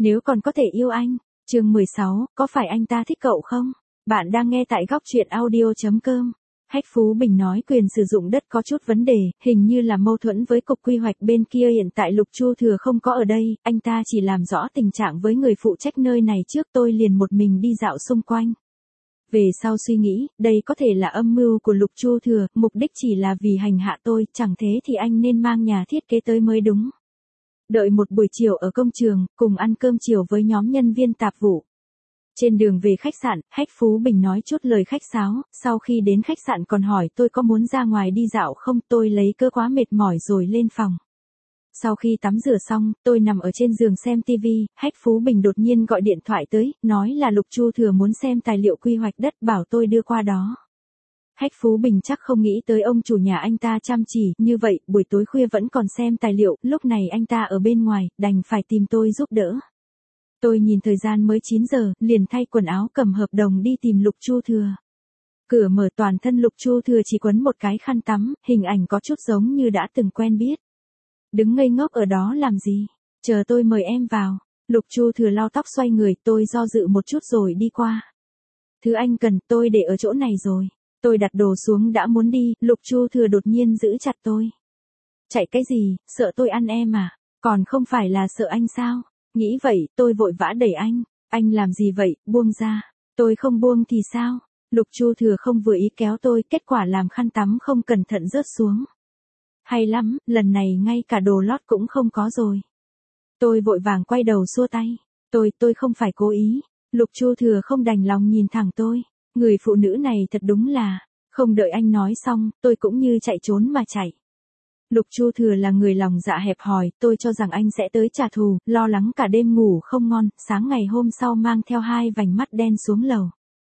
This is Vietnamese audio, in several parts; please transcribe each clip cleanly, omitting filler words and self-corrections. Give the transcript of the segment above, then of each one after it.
Nếu còn có thể yêu anh. Chương 16, có phải anh ta thích cậu không? Bạn đang nghe tại góc truyện audio.com. Hách Phú Bình nói quyền sử dụng đất có chút vấn đề, hình như là mâu thuẫn với cục quy hoạch bên kia. Hiện tại Lục Chu Thừa không có ở đây, anh ta chỉ làm rõ tình trạng với người phụ trách nơi này trước. Tôi liền một mình đi dạo xung quanh. Về sau suy nghĩ, đây có thể là âm mưu của Lục Chu Thừa, mục đích chỉ là vì hành hạ tôi, chẳng thế thì anh nên mang nhà thiết kế tới mới đúng. Đợi một buổi chiều ở công trường, cùng ăn cơm chiều với nhóm nhân viên tạp vụ. Trên đường về khách sạn, Hách Phú Bình nói chút lời khách sáo, sau khi đến khách sạn còn hỏi tôi có muốn ra ngoài đi dạo không. Tôi lấy cớ quá mệt mỏi rồi lên phòng. Sau khi tắm rửa xong, tôi nằm ở trên giường xem tivi, Hách Phú Bình đột nhiên gọi điện thoại tới, nói là Lục Chu Thừa muốn xem tài liệu quy hoạch đất, bảo tôi đưa qua đó. Hách Phú Bình chắc không nghĩ tới ông chủ nhà anh ta chăm chỉ như vậy, buổi tối khuya vẫn còn xem tài liệu, lúc này anh ta ở bên ngoài, đành phải tìm tôi giúp đỡ. Tôi nhìn thời gian mới 9 giờ, liền thay quần áo cầm hợp đồng đi tìm Lục Chu Thừa. Cửa mở, toàn thân Lục Chu Thừa chỉ quấn một cái khăn tắm, hình ảnh có chút giống như đã từng quen biết. Đứng ngây ngốc ở đó làm gì? Chờ tôi mời em vào. Lục Chu Thừa lau tóc xoay người, tôi do dự một chút rồi đi qua. Thứ anh cần, tôi để ở chỗ này rồi. Tôi đặt đồ xuống đã muốn đi, Lục Chu Thừa đột nhiên giữ chặt tôi. Chạy cái gì, sợ tôi ăn em à? Còn không phải là sợ anh sao? Nghĩ vậy, tôi vội vã đẩy anh. Anh làm gì vậy, buông ra. Tôi không buông thì sao? Lục Chu Thừa không vừa ý kéo tôi, kết quả làm khăn tắm không cẩn thận rớt xuống. Hay lắm, lần này ngay cả đồ lót cũng không có rồi. Tôi vội vàng quay đầu xua tay. Tôi không phải cố ý. Lục Chu Thừa không đành lòng nhìn thẳng tôi. Người phụ nữ này thật đúng là, không đợi anh nói xong, tôi cũng như chạy trốn mà chạy. Lục Chu Thừa là người lòng dạ hẹp hòi, tôi cho rằng anh sẽ tới trả thù, lo lắng cả đêm ngủ không ngon, sáng ngày hôm sau mang theo 2 vành mắt đen xuống lầu.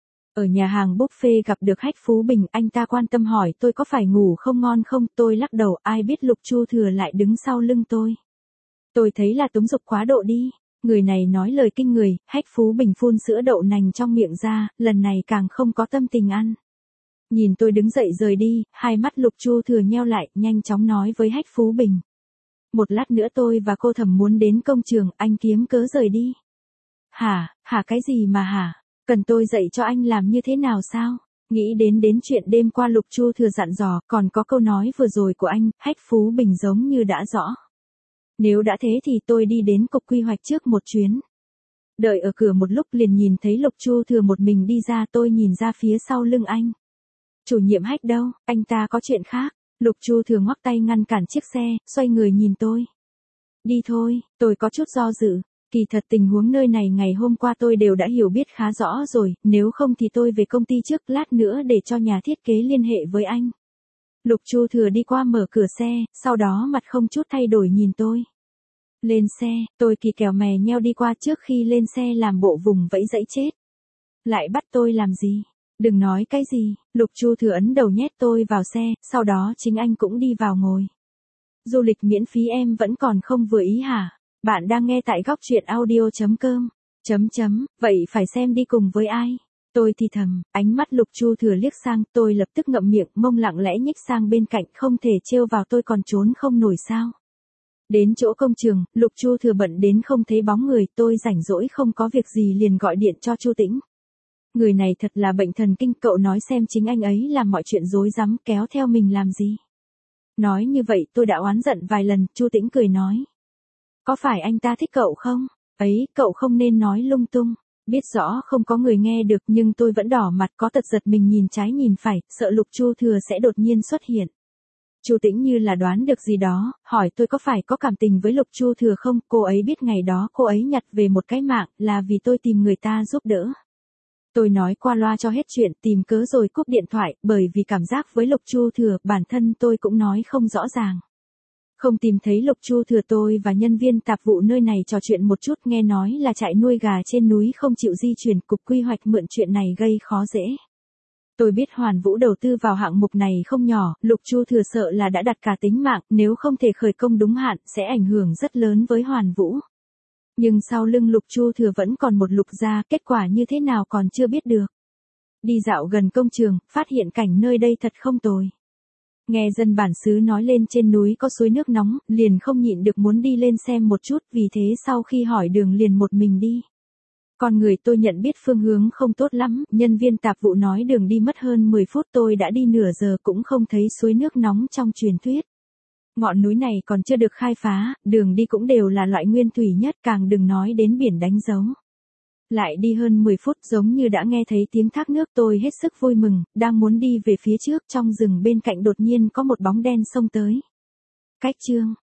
Ở nhà hàng buffet gặp được Hách Phú Bình, anh ta quan tâm hỏi tôi có phải ngủ không ngon không, tôi lắc đầu, ai biết Lục Chu Thừa lại đứng sau lưng tôi. Tôi thấy là túm dục quá độ đi. Người này nói lời kinh người, Hách Phú Bình phun sữa đậu nành trong miệng ra, lần này càng không có tâm tình ăn. Nhìn tôi đứng dậy rời đi, hai mắt Lục Chu Thừa nheo lại, nhanh chóng nói với Hách Phú Bình. Một lát nữa tôi và cô Thẩm muốn đến công trường, anh kiếm cớ rời đi. Hả cái gì mà hả? Cần tôi dạy cho anh làm như thế nào sao? Nghĩ đến chuyện đêm qua Lục Chu Thừa dặn dò, còn có câu nói vừa rồi của anh, Hách Phú Bình giống như đã rõ. Nếu đã thế thì tôi đi đến cục quy hoạch trước một chuyến. Đợi ở cửa một lúc liền nhìn thấy Lục Chu Thừa một mình đi ra, tôi nhìn ra phía sau lưng anh. Chủ nhiệm Hách đâu, anh ta có chuyện khác. Lục Chu Thừa ngoắc tay ngăn cản chiếc xe, xoay người nhìn tôi. Đi thôi, tôi có chút do dự. Kỳ thật tình huống nơi này ngày hôm qua tôi đều đã hiểu biết khá rõ rồi, nếu không thì tôi về công ty trước lát nữa để cho nhà thiết kế liên hệ với anh. Lục Chu Thừa đi qua mở cửa xe, sau đó mặt không chút thay đổi nhìn tôi. Lên xe, tôi kỳ kèo mè nheo đi qua, trước khi lên xe làm bộ vùng vẫy dãy chết. Lại bắt tôi làm gì? Đừng nói cái gì. Lục Chu Thừa ấn đầu nhét tôi vào xe, sau đó chính anh cũng đi vào ngồi. Du lịch miễn phí em vẫn còn không vừa ý hả? Bạn đang nghe tại góc truyện audio.com. Vậy phải xem đi cùng với ai? Tôi thì thầm, ánh mắt Lục Chu Thừa liếc sang, tôi lập tức ngậm miệng, mông lặng lẽ nhích sang bên cạnh, không thể trêu vào tôi còn trốn không nổi sao? Đến chỗ công trường, Lục Chu Thừa bận đến không thấy bóng người, tôi rảnh rỗi không có việc gì liền gọi điện cho Chu Tĩnh. Người này thật là bệnh thần kinh, cậu nói xem chính anh ấy làm mọi chuyện rối rắm, kéo theo mình làm gì? Nói như vậy tôi đã oán giận vài lần, Chu Tĩnh cười nói. Có phải anh ta thích cậu không? Ấy, cậu không nên nói lung tung. Biết rõ không có người nghe được nhưng tôi vẫn đỏ mặt, có tật giật mình nhìn trái nhìn phải, sợ Lục Chu Thừa sẽ đột nhiên xuất hiện. Chu Tĩnh như là đoán được gì đó, hỏi tôi có phải có cảm tình với Lục Chu Thừa không, cô ấy biết ngày đó cô ấy nhặt về một cái mạng, là vì tôi tìm người ta giúp đỡ. Tôi nói qua loa cho hết chuyện, tìm cớ rồi cúp điện thoại, bởi vì cảm giác với Lục Chu Thừa, bản thân tôi cũng nói không rõ ràng. Không tìm thấy Lục Chu Thừa, tôi và nhân viên tạp vụ nơi này trò chuyện một chút, nghe nói là trại nuôi gà trên núi không chịu di chuyển, cục quy hoạch mượn chuyện này gây khó dễ. Tôi biết Hoàn Vũ đầu tư vào hạng mục này không nhỏ, Lục Chu Thừa sợ là đã đặt cả tính mạng, nếu không thể khởi công đúng hạn, sẽ ảnh hưởng rất lớn với Hoàn Vũ. Nhưng sau lưng Lục Chu Thừa vẫn còn một Lục gia, kết quả như thế nào còn chưa biết được. Đi dạo gần công trường, phát hiện cảnh nơi đây thật không tồi. Nghe dân bản xứ nói lên trên núi có suối nước nóng, liền không nhịn được muốn đi lên xem một chút, vì thế sau khi hỏi đường liền một mình đi. Con người tôi nhận biết phương hướng không tốt lắm, nhân viên tạp vụ nói đường đi mất hơn 10 phút, tôi đã đi nửa giờ cũng không thấy suối nước nóng trong truyền thuyết. Ngọn núi này còn chưa được khai phá, đường đi cũng đều là loại nguyên thủy nhất, càng đừng nói đến biển đánh dấu. Lại đi hơn 10 phút giống như đã nghe thấy tiếng thác nước, tôi hết sức vui mừng, đang muốn đi về phía trước, trong rừng bên cạnh đột nhiên có một bóng đen xông tới. Cách chương